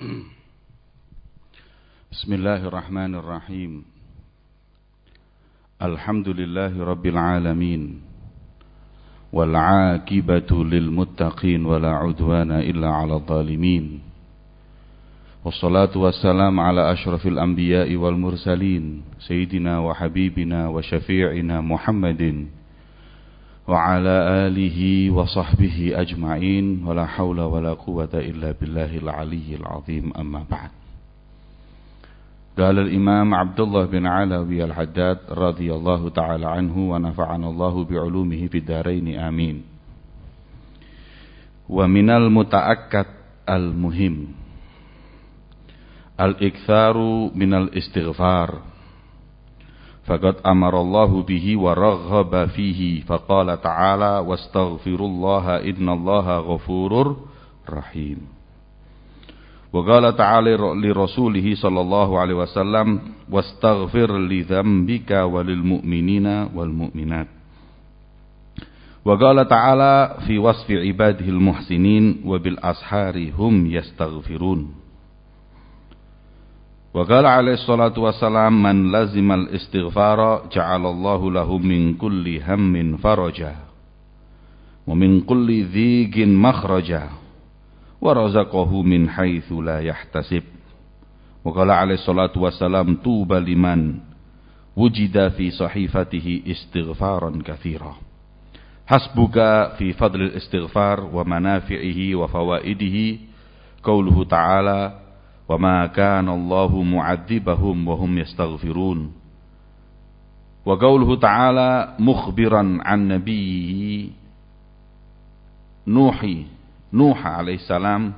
Bismillahirrahmanirrahim. Alhamdulillahi rabbil alamin. Wal 'aqibatu lil muttaqin wala 'udwana illa 'alal zalimin. Wassalatu wassalamu ala asyrafil anbiya'i wal mursalin, sayyidina wa habibina wa syafi'ina Muhammadin wa ala alihi wa sahbihi ajma'in, wa la hawla wa la quwwata illa billahil aliyyil azim, amma ba'd. Qala al-imam Abdullah bin Alawi al-Haddad radhiyallahu ta'ala anhu wa nafa'ana Allahu bi'ulumihi fid dharain amin. Wa minal muta'akkad al-muhim al-iktharu minal istighfar, faqad amara Allahu bihi wa raghaba fihi, faqala ta'ala wastaghfirullaha innallaha ghafurur rahim. Wa qala ta'ala li rasulihi sallallahu alaihi wasallam wastaghfir li dzambika walil mu'minina wal mu'minat. Wa qala ta'ala fi wasfi ibadihil muhsinin wa bil ashari hum yastaghfirun. Wa qala alaihi salatu wassalam man lazimal istighfara ja'alallahu lahu min kulli hammin faraja wa min kulli dhiqin makhraja wa razaqahu min haitsu la yahtasib. Wa qala alaihi salatu wassalam tuba liman wujida fi sahifatihi istighfaran katsira. Hasbuka fi fadlil istighfar wa manafi'ihi wa fawaidihi qauluhu ta'ala wa ma kana Allahu mu'adzibahum wa hum yastaghfirun. Wa qauluhu ta'ala mukhbiran an nabiyhi Nuh alaihi salam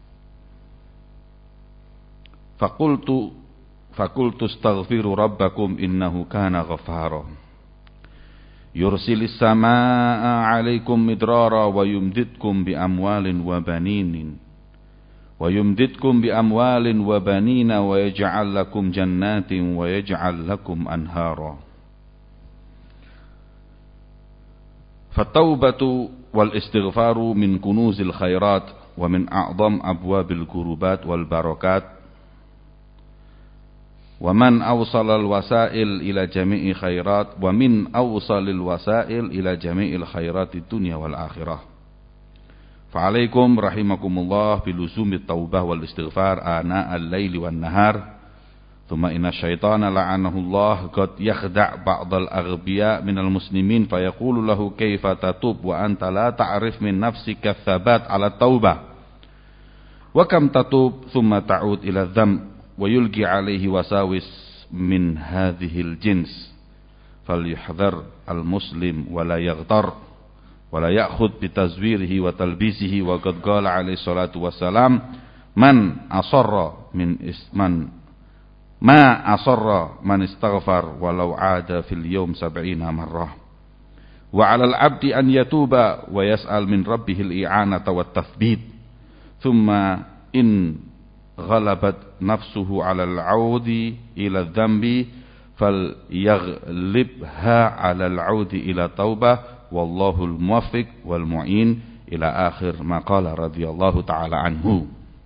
faqultu astaghfiru rabbakum innahu kana ghaffara yursilis samaa 'alaikum midrara wa yumdidkum bi amwalin wa banina wa yaj'al lakum jannatin wa yaj'al lakum anhara. Fattaubatu wal istighfaru min kunuzil khairat wa min a'zam abwabil kurubat wal barakat, wa man awsalal wasail ila jami'i khairat wa min awsalil wasail ila jami'il khairatid dunya wal akhirah. Fa'alaikum rahimakumullah biluzumit taubah wal istighfar ana al-laili wan nahar. Thumma inna syaitana la'anahullah qad yakhda' ba'dal aghbiya minal muslimin fayaqulu lahu kaifa tatub wa anta la ta'rif min nafsika thabat ala taubah wa kam tatub thumma ta'ud ila dham wa yulqi alayhi wasawis min hadhil jins falyuhdhar al-muslim wa la yaghtar wa la ya'khudh bitazwirihi wa talbisihi. Wa qad qala alayhi salatu wassalam man asarra ma asarra man istaghfar walau 'ada fil yawm 70 marrah. Wa 'alal 'abdi an yatuba wa yas'al min rabbihil i'anata wat tathbit. Thumma in ghalabat nafsuhu 'alal 'audi ila dhanbi falyaghlibha 'alal 'audi ila taubah wallahul muwaffiq wal mu'in ila akhir ma qala radhiyallahu ta'ala anhu.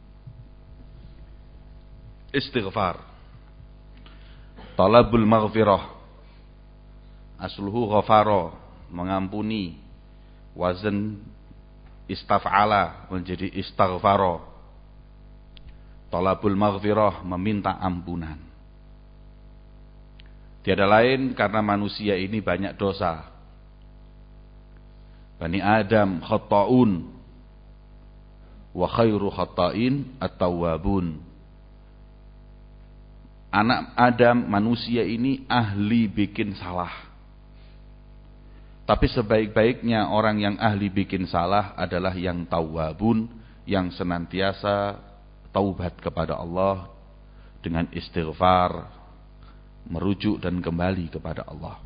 Istighfar, talabul maghfirah, asluhu ghafara, mengampuni, wazan istaf'ala menjadi istaghfara. Talabul maghfirah, meminta ampunan. Tiada lain karena manusia ini banyak dosa. Bani Adam khata'un wa khairu khata'in at-tawwabun. Anak Adam, manusia ini ahli bikin salah. Tapi sebaik-baiknya orang yang ahli bikin salah adalah yang tawwabun, yang senantiasa taubat kepada Allah dengan istighfar, merujuk dan kembali kepada Allah.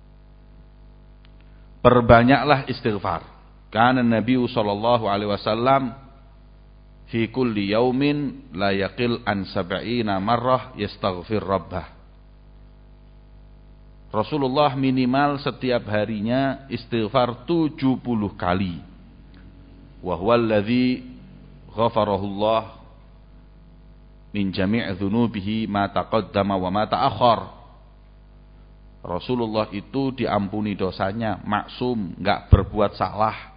Perbanyaklah istighfar. Karena Nabi sallallahu alaihi wasallam fi kulli yaumin la yaqil an 70 marrah yastaghfir rabbah. Rasulullah minimal setiap harinya istighfar 70 kali. Wa huwa alladzi ghafarahullah min jami' dzunubihi ma taqaddama wa ma ta'akhkhar. Rasulullah itu diampuni dosanya, maksum, enggak berbuat salah.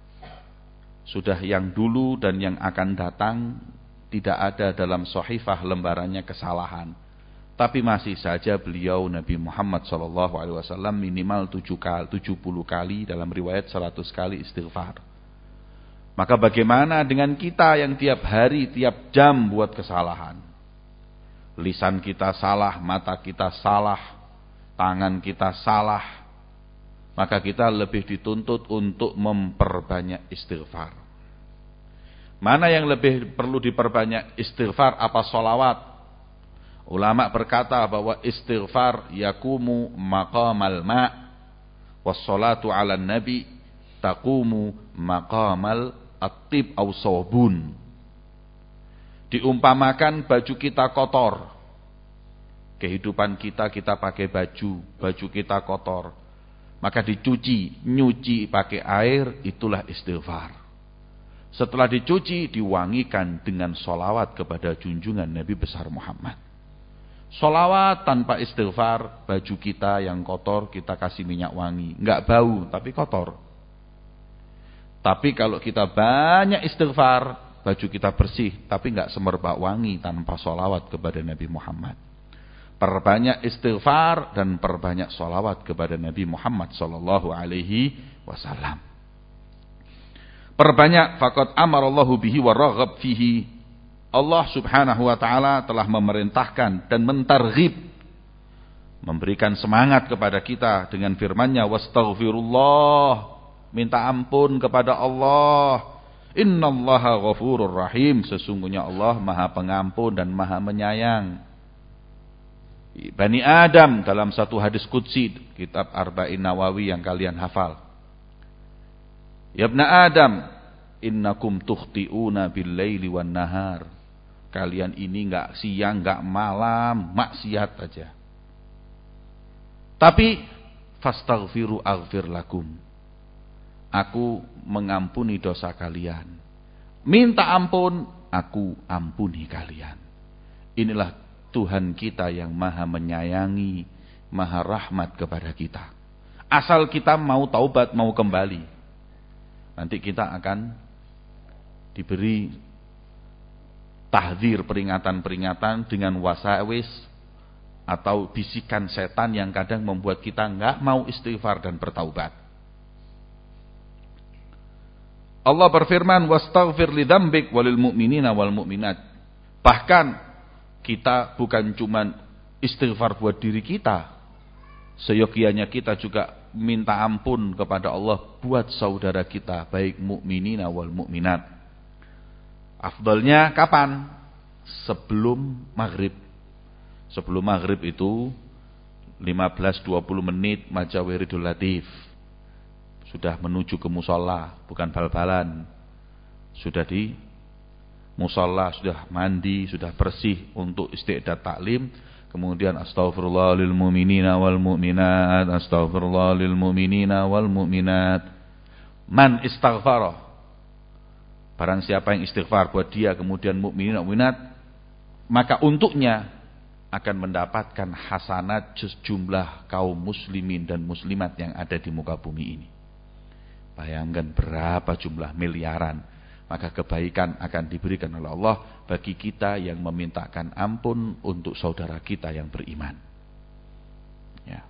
Sudah yang dulu dan yang akan datang tidak ada dalam sahifah lembarannya kesalahan. Tapi masih saja beliau Nabi Muhammad SAW minimal 70 kali, dalam riwayat 100 kali istighfar. Maka bagaimana dengan kita yang tiap hari, tiap jam buat kesalahan? Lisan kita salah, mata kita salah, tangan kita salah. Maka kita lebih dituntut untuk memperbanyak istighfar. Mana yang lebih perlu diperbanyak, istighfar apa sholawat? Ulama berkata bahwa istighfar yakumu maqamal ma' wassalatu ala nabi taqumu maqamal at-tib aw sabun. Diumpamakan baju kita kotor. Kehidupan kita pakai baju kita kotor. Maka dicuci, nyuci pakai air, itulah istighfar. Setelah dicuci, diwangikan dengan sholawat kepada junjungan Nabi besar Muhammad. Sholawat tanpa istighfar, baju kita yang kotor kita kasih minyak wangi, enggak bau tapi kotor. Tapi kalau kita banyak istighfar, baju kita bersih tapi enggak semerbak wangi tanpa sholawat kepada Nabi Muhammad. Perbanyak istighfar dan perbanyak sholawat kepada Nabi Muhammad sallallahu alaihi wasallam. Perbanyak, faqad amarallahu bihi wa raghab fihi. Allah subhanahu wa ta'ala telah memerintahkan dan mentarghib, memberikan semangat kepada kita dengan firman-Nya, wastaghfirullah, minta ampun kepada Allah. Innallaha ghafurur rahim, sesungguhnya Allah Maha Pengampun dan Maha Menyayang. Bani Adam dalam satu hadis qudsi, kitab Arba'in Nawawi yang kalian hafal. Ya Ibna Adam, innakum tukhti'una bil-laili wan nahar. Kalian ini enggak siang, enggak malam, maksiat aja. Tapi fastaghfiru aghfir lakum. Aku mengampuni dosa kalian. Minta ampun, aku ampuni kalian. Inilah Tuhan kita yang Maha menyayangi, Maha rahmat kepada kita. Asal kita mau taubat, mau kembali. Nanti kita akan diberi tahdzir, peringatan-peringatan dengan wasawis atau bisikan setan yang kadang membuat kita enggak mau istighfar dan bertaubat. Allah berfirman, wastaghfir lidzambik walil mu'minina wal mu'minat. Bahkan kita bukan cuma istighfar buat diri kita, seyogianya kita juga minta ampun kepada Allah buat saudara kita, baik mukminina wal mukminat. Afdalnya kapan? Sebelum maghrib. Sebelum maghrib itu 15-20 menit maca wiridul latif. Sudah menuju ke musola, bukan bal-balan. Sudah di musola, sudah mandi, sudah bersih untuk istiqdat taklim. Kemudian astaghfirullah lil mu'minina wal mu'minat, astaghfirullah lil mu'minina wal mu'minat. Man istaghfara, barang siapa yang istighfar buat dia, kemudian mukminin dan mukminat, maka untuknya akan mendapatkan hasanat sejumlah kaum muslimin dan muslimat yang ada di muka bumi ini. Bayangkan berapa jumlah miliaran. Maka kebaikan akan diberikan oleh Allah bagi kita yang memintakan ampun untuk saudara kita yang beriman. Ya.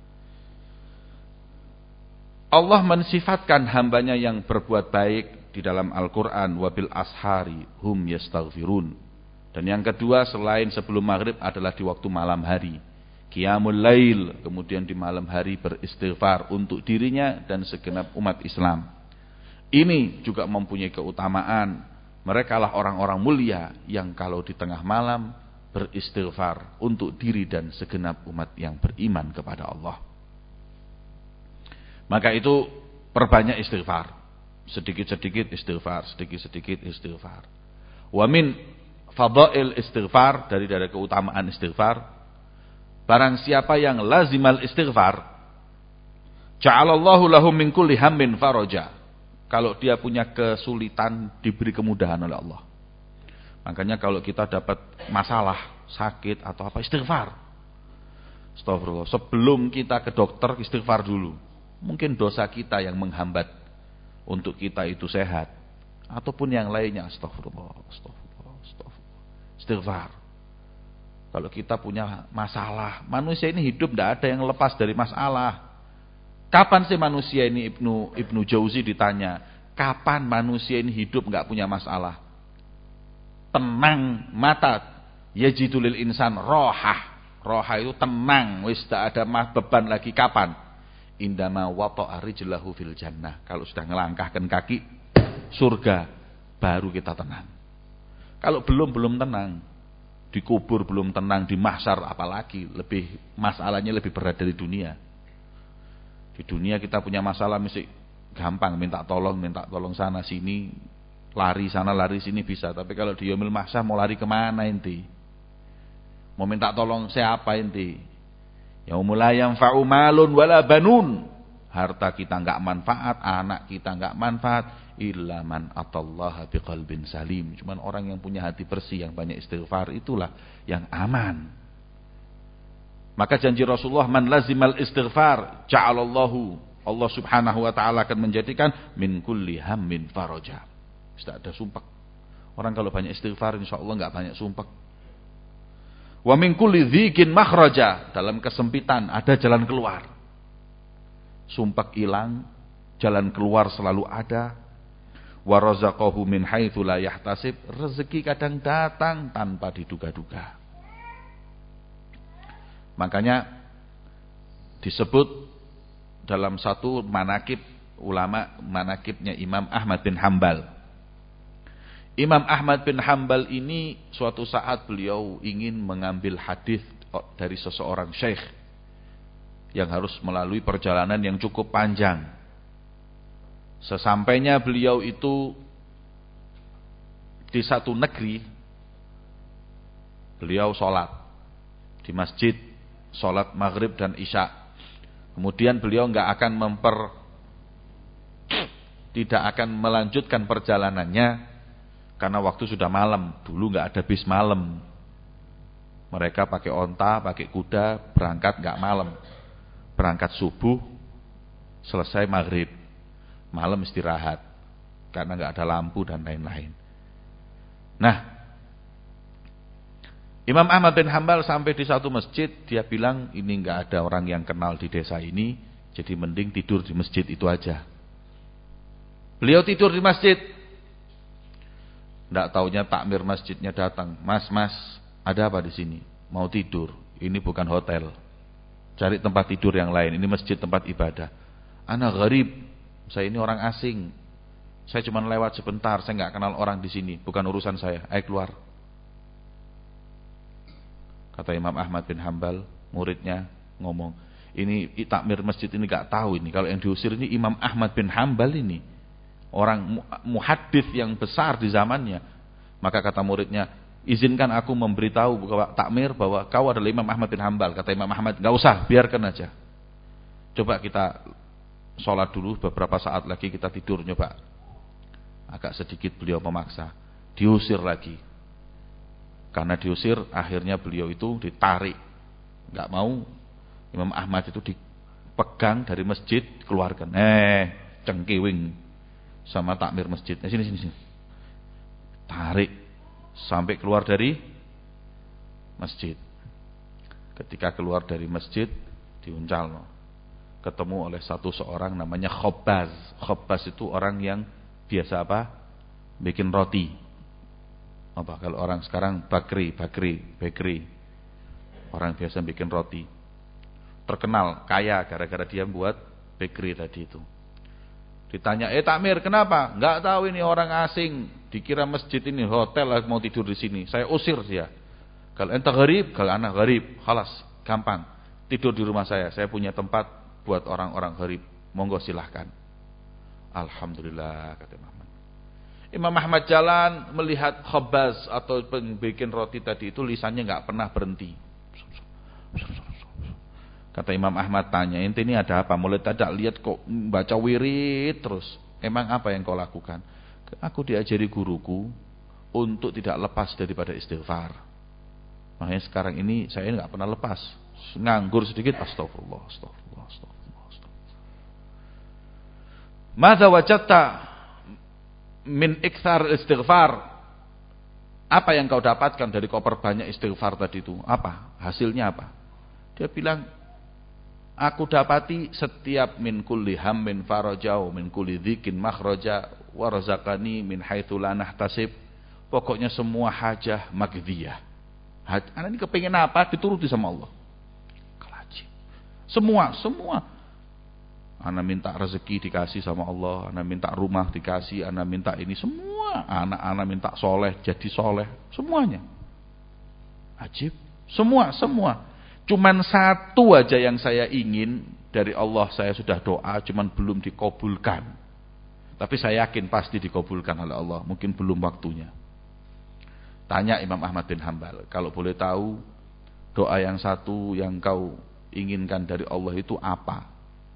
Allah mensifatkan hambanya yang berbuat baik di dalam Al-Quran, wabil ashari hum yastaghfirun. Dan yang kedua selain sebelum maghrib adalah di waktu malam hari, qiyamul lail, kemudian di malam hari beristighfar untuk dirinya dan segenap umat Islam. Ini juga mempunyai keutamaan. Mereka lah orang-orang mulia yang kalau di tengah malam beristighfar untuk diri dan segenap umat yang beriman kepada Allah. Maka itu perbanyak istighfar. Sedikit-sedikit istighfar, sedikit-sedikit istighfar. Wa min fadail istighfar, dari keutamaan istighfar, barang siapa yang lazimal istighfar, ja'alallahu lahum min kulli hammin faraja. Kalau dia punya kesulitan, diberi kemudahan oleh Allah. Makanya kalau kita dapat masalah, sakit atau apa, istighfar. Astagfirullah. Sebelum kita ke dokter, istighfar dulu. Mungkin dosa kita yang menghambat untuk kita itu sehat. Ataupun yang lainnya. Astagfirullah. Astagfirullah. Astagfirullah. Istighfar. Kalau kita punya masalah, manusia ini hidup tidak ada yang lepas dari masalah. Kapan sih manusia ini, Ibnu Jauzi ditanya, kapan manusia ini hidup nggak punya masalah? Tenang mata, yajidulil insan rohah. Rohah itu tenang, wis tak ada beban lagi. Kapan? Indama wata'a rijlahu fil jannah. Kalau sudah ngelangkahkan kaki surga, baru kita tenang. Kalau belum tenang, dikubur belum tenang, di mahsyar apalagi, lebih masalahnya lebih berat dari dunia. Di dunia kita punya masalah mesti gampang, minta tolong sana sini, lari sana lari sini bisa. Tapi kalau di yaumil mahsyar mau lari kemana inti? Mau minta tolong siapa inti? Yaumul la yanfa'u malun wala banun. Harta kita enggak manfaat, anak kita enggak manfaat, illa man atallaha biqalbin salim. Cuman orang yang punya hati bersih, yang banyak istighfar, itulah yang aman. Maka janji Rasulullah, man lazimal istighfar ja'alallahu, Allah Subhanahu wa taala akan menjadikan min kulli hammin faraja. Tidak ada sumpah. Orang kalau banyak istighfar insyaallah enggak banyak sumpah. Wa min kulli dzikin makhraja, dalam kesempitan ada jalan keluar. Sumpah hilang, jalan keluar selalu ada. Wa razaqahu min haitsu la yahtasib, rezeki kadang datang tanpa diduga-duga. Makanya disebut dalam satu manakib ulama, manakibnya Imam Ahmad bin Hanbal. Imam Ahmad bin Hanbal ini suatu saat beliau ingin mengambil hadis dari seseorang syekh yang harus melalui perjalanan yang cukup panjang. Sesampainya beliau itu di satu negeri, beliau sholat di masjid, sholat maghrib dan isya. Kemudian beliau tidak akan melanjutkan perjalanannya karena waktu sudah malam. Dulu nggak ada bis malam. Mereka pakai onta, pakai kuda, berangkat nggak malam. Berangkat subuh, selesai maghrib, malam istirahat karena nggak ada lampu dan lain-lain. Nah, Imam Ahmad bin Hanbal sampai di satu masjid, dia bilang ini nggak ada orang yang kenal di desa ini, jadi mending tidur di masjid itu aja. Beliau tidur di masjid, nggak taunya takmir masjidnya datang, mas, ada apa di sini? Mau tidur? Ini bukan hotel. Cari tempat tidur yang lain. Ini masjid tempat ibadah. Ana gharib, saya ini orang asing. Saya cuma lewat sebentar, saya nggak kenal orang di sini. Bukan urusan saya. Ayo keluar. Kata Imam Ahmad bin Hanbal, muridnya ngomong, ini takmir masjid ini nggak tahu ini. Kalau yang diusir ini Imam Ahmad bin Hanbal ini, orang muhaddits yang besar di zamannya. Maka kata muridnya, izinkan aku memberitahu takmir bahwa kau adalah Imam Ahmad bin Hanbal. Kata Imam Ahmad, nggak usah, biarkan aja. Coba kita sholat dulu, beberapa saat lagi kita tidur, nyoba. Agak sedikit beliau memaksa, diusir lagi. Karena diusir, akhirnya beliau itu ditarik, nggak mau. Imam Ahmad itu dipegang dari masjid, keluarkan. Cengkiwing sama takmir masjid. Sini. Tarik sampai keluar dari masjid. Ketika keluar dari masjid, diuncal, ketemu oleh seorang namanya Khobbaz. Khobbaz itu orang yang biasa apa? Bikin roti. Apa kalau orang sekarang bakery. Orang biasa bikin roti. Terkenal, kaya gara-gara dia buat bakery tadi itu. Ditanya, takmir kenapa? Enggak tahu, ini orang asing. Dikira masjid ini hotel, mau tidur di sini. Saya usir dia. Kalau ente gharib, kalau anak gharib, khalas, gampang. Tidur di rumah saya punya tempat buat orang-orang gharib. Monggo silahkan. Alhamdulillah, kata Imam Ahmad. Imam Ahmad jalan melihat Khobbaz atau pembikin roti tadi itu, lisannya enggak pernah berhenti. Kata Imam Ahmad, tanya, ente ini ada apa? Mulai tadi lihat kok baca wirid terus. Emang apa yang kau lakukan? Aku diajari guruku untuk tidak lepas daripada istighfar. Makanya sekarang ini saya nggak pernah lepas. Nganggur sedikit, astagfirullah, astagfirullah, astagfirullah, astagfirullah. Madza wajadta min iktsar istighfar? Apa yang kau dapatkan dari kau perbanyak istighfar tadi itu? Apa? Hasilnya apa? Dia bilang, aku dapati setiap min kulli hammin farajau, min kulli dzikin makhraja, warzaqani min haitsu la nahtasib. Pokoknya semua hajah magdiyah. Anak ini kepingin apa dituruti sama Allah. Kelajim. Semua. Anak minta rezeki dikasih sama Allah, anak minta rumah dikasih, anak minta ini semua. Anak minta soleh jadi soleh, semuanya. Ajib. Semua. Cuman satu aja yang saya ingin dari Allah, saya sudah doa, cuman belum dikabulkan. Tapi saya yakin pasti dikabulkan oleh Allah, mungkin belum waktunya. Tanya Imam Ahmad bin Hanbal, kalau boleh tahu doa yang satu yang kau inginkan dari Allah itu apa?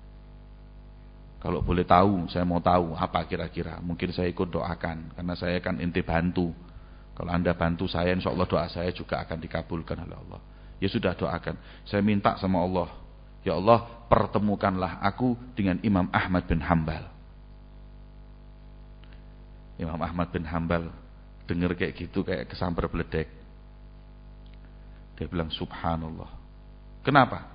Kalau boleh tahu, saya mau tahu apa kira-kira. Mungkin saya ikut doakan, karena saya kan ente bantu. Kalau anda bantu saya, insya Allah doa saya juga akan dikabulkan oleh Allah. Ya sudah, doakan. Saya minta sama Allah, ya Allah, pertemukanlah aku dengan Imam Ahmad bin Hanbal. Imam Ahmad bin Hanbal dengar kayak gitu, kayak kesambar beledek. Dia bilang, subhanallah. Kenapa?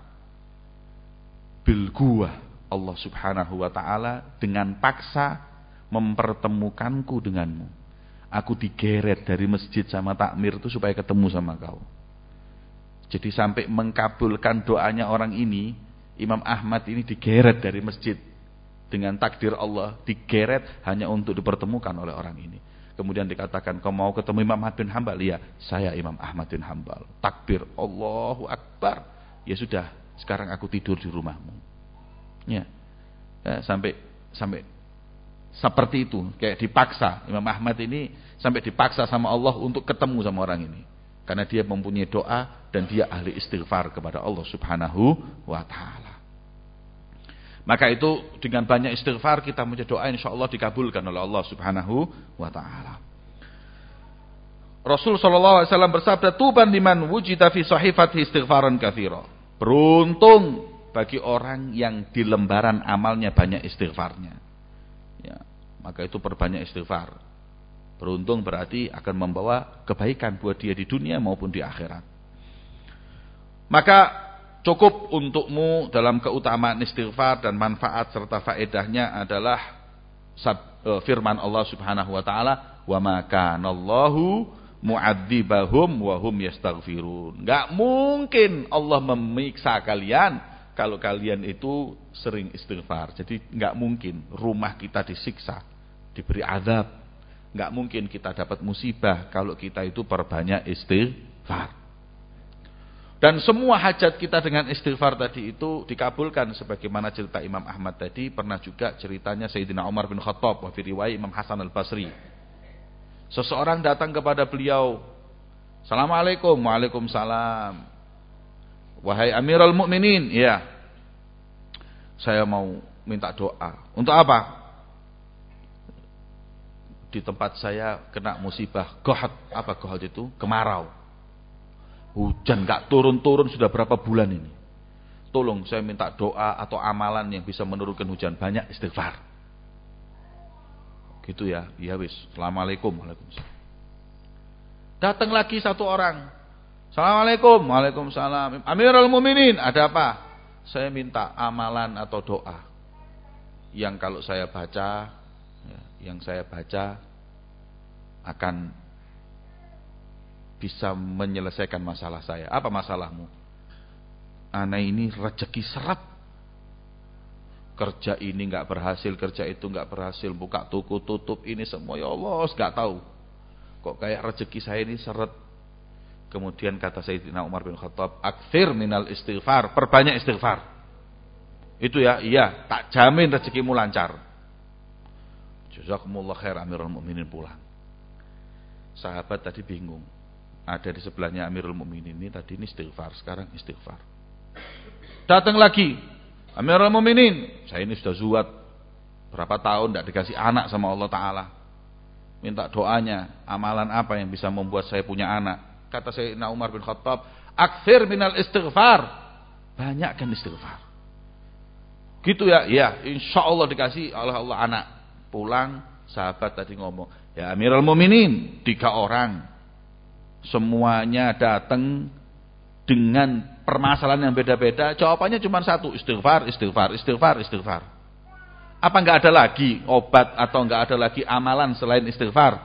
Bilguah Allah subhanahu wa ta'ala dengan paksa mempertemukanku denganmu. Aku digeret dari masjid sama takmir itu supaya ketemu sama kau. Jadi sampai mengkabulkan doanya orang ini, Imam Ahmad ini digeret dari masjid dengan takdir Allah, digeret hanya untuk dipertemukan oleh orang ini. Kemudian dikatakan, kau mau ketemu Imam Ahmad bin Hanbal? Iya, saya Imam Ahmad bin Hanbal. Takbir, Allahu Akbar. Ya sudah, sekarang aku tidur di rumahmu. Ya, sampai seperti itu, kayak dipaksa. Imam Ahmad ini sampai dipaksa sama Allah untuk ketemu sama orang ini. Karena dia mempunyai doa dan dia ahli istighfar kepada Allah subhanahu wa ta'ala. Maka itu dengan banyak istighfar kita membaca doa, insyaAllah dikabulkan oleh Allah subhanahu wa ta'ala. Rasul SAW bersabda, tuban liman wujida fi sahifati istighfaran katsira. Beruntung bagi orang yang di lembaran amalnya banyak istighfarnya. Ya, maka itu perbanyak istighfar. Beruntung berarti akan membawa kebaikan buat dia di dunia maupun di akhirat. Maka cukup untukmu dalam keutamaan istighfar dan manfaat serta faedahnya adalah firman Allah Subhanahu wa taala, "Wa ma kana Allahu mu'adzibahum wa hum yastaghfirun." Enggak mungkin Allah memiksa kalian kalau kalian itu sering istighfar. Jadi enggak mungkin rumah kita disiksa, diberi azab. Enggak mungkin kita dapat musibah kalau kita itu perbanyak istighfar. Dan semua hajat kita dengan istighfar tadi itu dikabulkan, sebagaimana cerita Imam Ahmad tadi. Pernah juga ceritanya Sayyidina Umar bin Khattab, wa fi riwayat Imam Hasan al-Basri. Seseorang datang kepada beliau, "Assalamualaikum." "Waalaikumsalam." "Wahai Amirul Mukminin." "Iya, saya mau minta doa." "Untuk apa?" "Di tempat saya kena musibah gohat." "Apa gohat itu?" "Kemarau. Hujan gak turun-turun sudah berapa bulan ini. Tolong saya minta doa atau amalan yang bisa menurunkan hujan." "Banyak istighfar." "Gitu ya." "Iya wis. Assalamualaikum." "Waalaikumsalam." Datang lagi satu orang. "Assalamualaikum." "Waalaikumsalam." "Amirul Mukminin, ada apa?" "Saya minta amalan atau doa yang kalau saya baca, akan bisa menyelesaikan masalah saya." "Apa masalahmu?" "Ana ini rezeki seret. Kerja ini enggak berhasil, kerja itu enggak berhasil, buka toko tutup, ini semua ya Allah, enggak tahu. Kok kayak rezeki saya ini seret." Kemudian kata Sayyidina Umar bin Khattab, "Aktsir minal istighfar." Perbanyak istighfar. Itu ya, iya, tak jamin rezekimu lancar. Jazakumullah khair. Amirul Mukminin pulang. Sahabat tadi bingung. Ada di sebelahnya Amirul Mukminin ini, tadi ini istighfar, sekarang istighfar. Datang lagi, "Amirul Mukminin, saya ini sudah zuhud berapa tahun tidak dikasih anak sama Allah Ta'ala. minta doanya, amalan apa yang bisa membuat saya punya anak? Kata Sayyidina Umar bin Khattab, aktsir minal istighfar. Banyakkan istighfar. Gitu ya, ya, insya Allah dikasih oleh Allah anak. Pulang, sahabat tadi ngomong, ya Amirul Mukminin, 3 orang. Semuanya datang dengan permasalahan yang beda-beda. Jawabannya cuma satu, istighfar, istighfar, istighfar, istighfar. Apa enggak ada lagi obat atau enggak ada lagi amalan selain istighfar?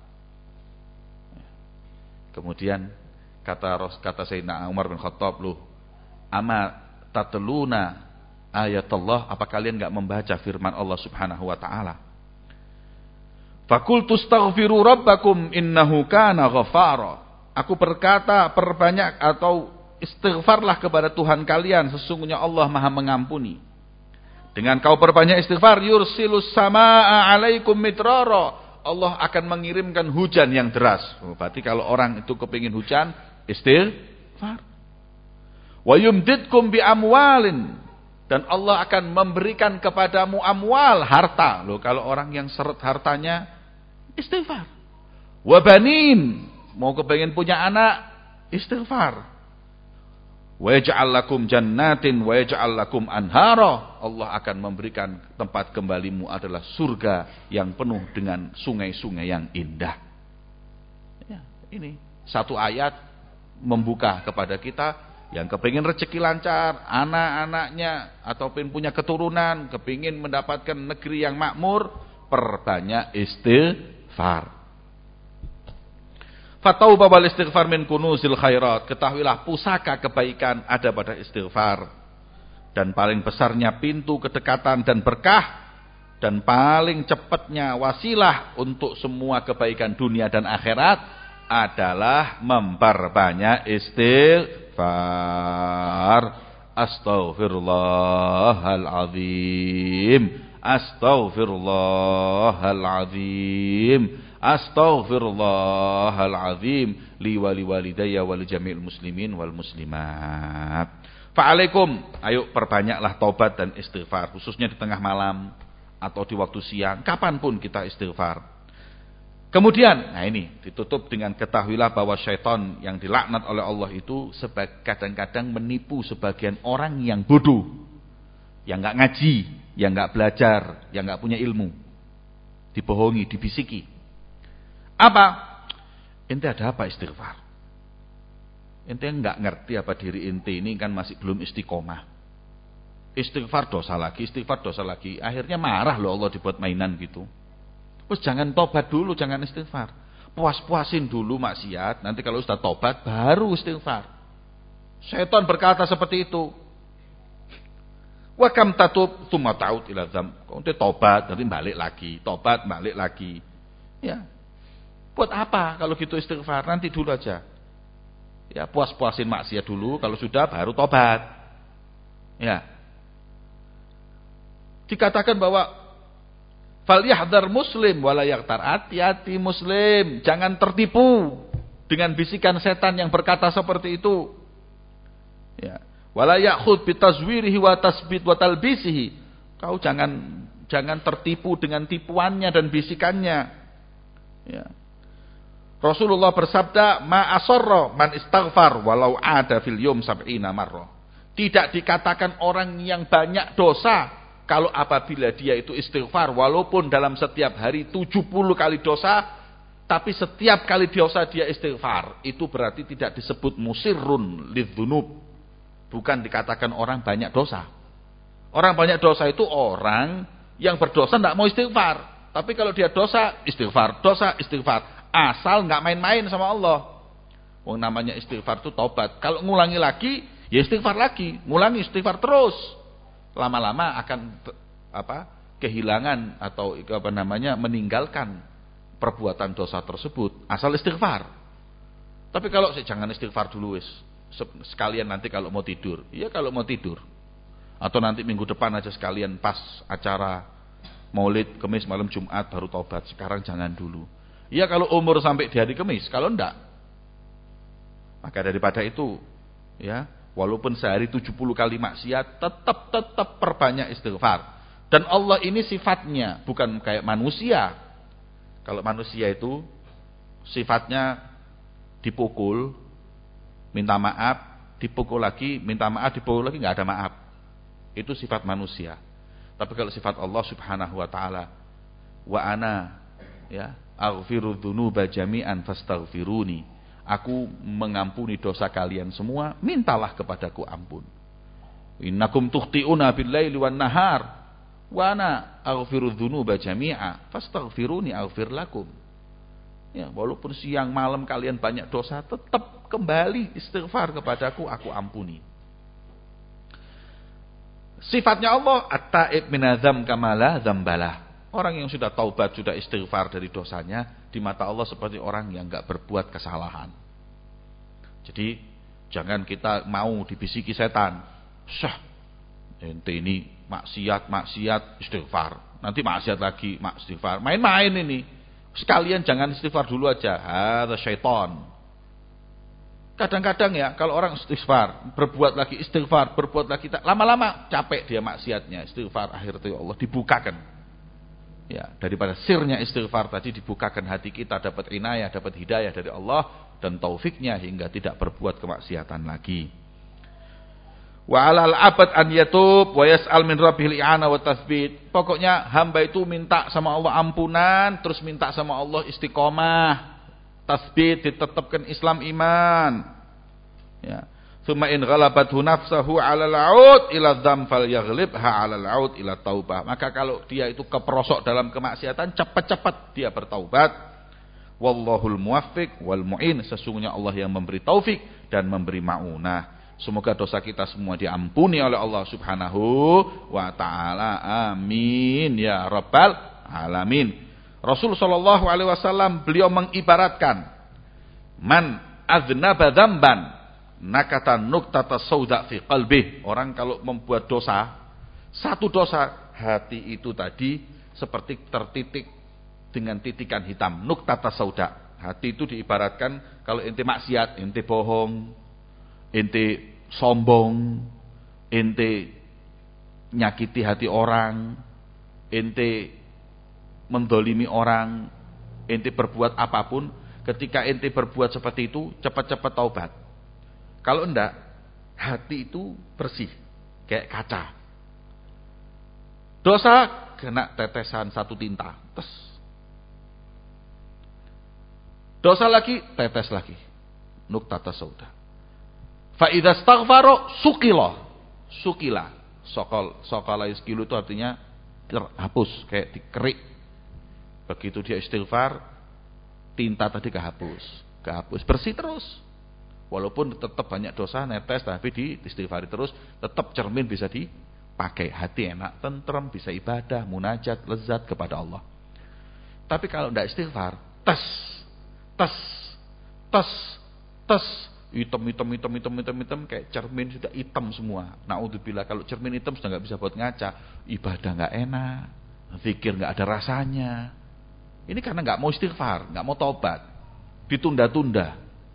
Kemudian kata Sayyidina Umar bin Khattab, loh, ama tatluna ayatullah, apa kalian enggak membaca firman Allah Subhanahu wa taala? Faqultu astaghfiru rabbakum innahu kana ghafara. Aku berkata, perbanyak atau istighfarlah kepada Tuhan kalian, sesungguhnya Allah Maha mengampuni. Dengan kau perbanyak istighfar, yursilus samaa alaikum midrara, Allah akan mengirimkan hujan yang deras. Berarti kalau orang itu kepingin hujan, istighfar. Wa yumdidkum bi amwalin, dan Allah akan memberikan kepadamu amwal, harta. Loh, kalau orang yang seret hartanya, istighfar. Wa banin, mau kepingin punya anak, istighfar. Wa yaj'al lakum jannatin wa yaj'al lakum anhara. Allah akan memberikan tempat kembalimu adalah surga yang penuh dengan sungai-sungai yang indah. Ya, ini satu ayat membuka kepada kita yang kepingin rezeki lancar, anak-anaknya ataupun punya keturunan, kepingin mendapatkan negeri yang makmur, perbanyak istighfar. Fatauba wal istighfar min kunuzil khairat. Ketahuilah pusaka kebaikan ada pada istighfar. Dan paling besarnya pintu kedekatan dan berkah, dan paling cepatnya wasilah untuk semua kebaikan dunia dan akhirat adalah memperbanyak istighfar. Astaghfirullahaladzim. Astaghfirullahaladzim. Astaghfirullahaladzim li wali walidayya wali jami'il muslimin wal muslimat. Fa'alaikum, ayo perbanyaklah taubat dan istighfar, khususnya di tengah malam atau di waktu siang, kapanpun kita istighfar. Kemudian, nah ini ditutup dengan ketahuilah bahwa syaitan yang dilaknat oleh Allah itu kadang-kadang menipu sebagian orang yang bodoh, yang enggak ngaji, yang enggak belajar, yang enggak punya ilmu. Dibohongi, dibisiki. Apa? Ente ada apa istighfar? Ente enggak ngerti apa diri ente ini kan masih belum istiqomah. Istighfar dosa lagi, istighfar dosa lagi. Akhirnya marah loh Allah dibuat mainan gitu. Terus jangan tobat dulu, jangan istighfar. Puas-puasin dulu maksiat, nanti kalau sudah tobat baru istighfar. Setan berkata seperti itu. Wa kam tatub tsumma ta'ud ila dzam. Kau ente tobat, nanti balik lagi, tobat balik lagi. Ya. Buat apa kalau gitu istighfar? Nanti dulu aja. Ya, puas-puasin maksiat dulu, kalau sudah baru tobat. Ya. Dikatakan bahwa falyahdhar muslim wala yaghtar, hati-hati muslim, jangan tertipu dengan bisikan setan yang berkata seperti itu. Ya. Wala ya'khudh bitazwirihi wa tasbit wa talbisihi. Kau jangan tertipu dengan tipuannya dan bisikannya. Ya. Rasulullah bersabda, ma asarra man istaghfar walau ada fil yawm sab'ina marrah. Tidak dikatakan orang yang banyak dosa kalau apabila dia itu istighfar walaupun dalam setiap hari 70 kali dosa, tapi setiap kali dosa dia istighfar, itu berarti tidak disebut musirrun lidzunub. Bukan dikatakan orang banyak dosa. Orang banyak dosa itu orang yang berdosa tidak mau istighfar. Tapi kalau dia dosa, istighfar. Asal nggak main-main sama Allah. Wong namanya istighfar itu taubat. Kalau ngulangi lagi, ya istighfar lagi, ngulangi istighfar terus. Lama-lama akan kehilangan atau meninggalkan perbuatan dosa tersebut asal istighfar. Tapi kalau jangan istighfar dulu wis. Sekalian nanti kalau mau tidur. Iya kalau mau tidur. Atau nanti minggu depan aja sekalian pas acara Maulid Kemis malam Jumat baru taubat. Sekarang jangan dulu. Iya kalau umur sampai di hari Kemis, kalau enggak. Maka daripada itu, ya, walaupun sehari 70 kali maksiat, tetap perbanyak istighfar. Dan Allah ini sifatnya bukan kayak manusia. Kalau manusia itu sifatnya dipukul, minta maaf, dipukul lagi, minta maaf, dipukul lagi, nggak ada maaf. Itu sifat manusia. Tapi kalau sifat Allah Subhanahu wa taala, wa ana ya, aghfiru dzunuba jami'an fastaghfiruni. Aku mengampuni dosa kalian semua, mintalah kepadaku ampun. Innakum tukhti'una bil-laili wan-nahar. Wa ana aghfiru dzunuba jami'a fastaghfiruni aghfir lakum. Ya, walaupun siang malam kalian banyak dosa, tetap kembali istighfar kepadaku, aku ampuni. Sifatnya Allah at-ta'ib minadzam kamala dzambalah. Orang yang sudah taubat, sudah istighfar dari dosanya, di mata Allah seperti orang yang enggak berbuat kesalahan. Jadi jangan kita mau dibisiki setan. Syah, ente ini maksiat istighfar, nanti maksiat lagi, istighfar, main-main ini. Sekalian jangan istighfar dulu aja. Hadza syaitan. Kadang-kadang ya kalau orang istighfar, berbuat lagi istighfar, berbuat lagi, lama-lama capek dia maksiatnya. Istighfar akhirnya Allah dibukakan. Ya, daripada sirnya istighfar tadi dibukakan hati kita, dapat inayah, dapat hidayah dari Allah dan taufiknya hingga tidak berbuat kemaksiatan lagi. Wa 'alal 'abd an yatub wa yas'al min rabbihil i'ana wa tatsbit. Pokoknya hamba itu minta sama Allah ampunan, terus minta sama Allah istiqomah, tasbit, ditetapkan Islam iman. Ya. Tsumma in ghalabathu nafsahu 'alal 'aud ila dzam falyaghlibha 'alal 'aud ila taubah. Maka kalau dia itu keperosok dalam kemaksiatan, cepat-cepat dia bertaubat. Wallahul muwaffiq wal mu'in. Sesungguhnya Allah yang memberi taufik dan memberi maunah. Semoga dosa kita semua diampuni oleh Allah Subhanahu wa taala. Amin ya rabbal alamin. Rasul sallallahu alaihi wasallam beliau mengibaratkan man aznaba dzamban nakata nuqtata sauda fi qalbih. Orang kalau membuat dosa, satu dosa, hati itu tadi seperti tertitik dengan titikan hitam, nuqtata sauda. Hati itu diibaratkan kalau ente maksiat, ente bohong, ente sombong, ente nyakiti hati orang, ente mendolimi orang, ente berbuat apapun, ketika ente berbuat seperti itu, cepat-cepat taubat. Kalau enggak, hati itu bersih, kayak kaca. Dosa kena tetesan satu tinta, tes. Dosa lagi, tetes lagi. Nuqtata sauda. Fa idza staghfara sukila. Sokala iskilu itu artinya terhapus, kayak dikerik. Begitu dia istighfar, tinta tadi kehapus, bersih terus. Walaupun tetap banyak dosa netes, tapi di istighfari terus, tetap cermin bisa dipakai. Hati enak, tentrem, bisa ibadah, munajat, lezat kepada Allah. Tapi kalau tidak istighfar, tes, hitam, kayak cermin sudah hitam semua. Naudzubillah, kalau cermin hitam sudah nggak bisa buat ngaca, ibadah nggak enak, zikir nggak ada rasanya. Ini karena nggak mau istighfar, nggak mau taubat, ditunda-tunda.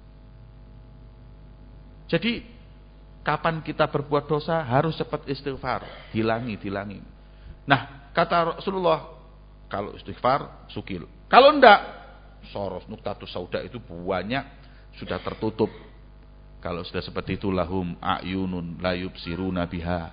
Jadi kapan kita berbuat dosa harus cepat istighfar, hilangi. Nah, kata Rasulullah, kalau istighfar sukil. Kalau enggak, soros nuqtatus sauda itu banyak sudah tertutup. Kalau sudah seperti itu, lahum a'yunun la yubsiruna biha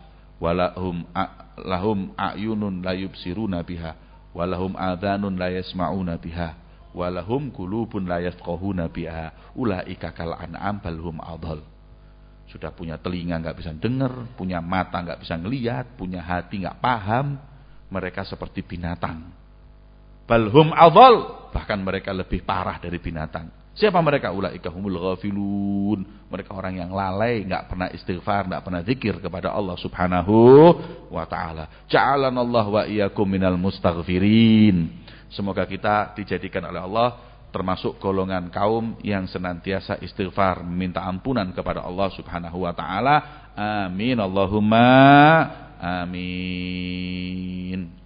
lahum a'yunun la yubsiruna biha walahum adhanun la yasma'una biha walahum qulubun la yafqahuna biha ulaika kal an'am bal hum adhal. Sudah punya telinga enggak bisa dengar, punya mata enggak bisa ngelihat, punya hati enggak paham, mereka seperti binatang. Bal hum adhal, bahkan mereka lebih parah dari binatang. Siapa mereka? Ulaika humul ghafilun. Mereka orang yang lalai, enggak pernah istighfar, enggak pernah zikir kepada Allah Subhanahu wa taala. Ja'alanallahu wa iyyakum minal mustaghfirin. Semoga kita dijadikan oleh Allah termasuk golongan kaum yang senantiasa istighfar, minta ampunan kepada Allah Subhanahu wa taala. Amin Allahumma amin.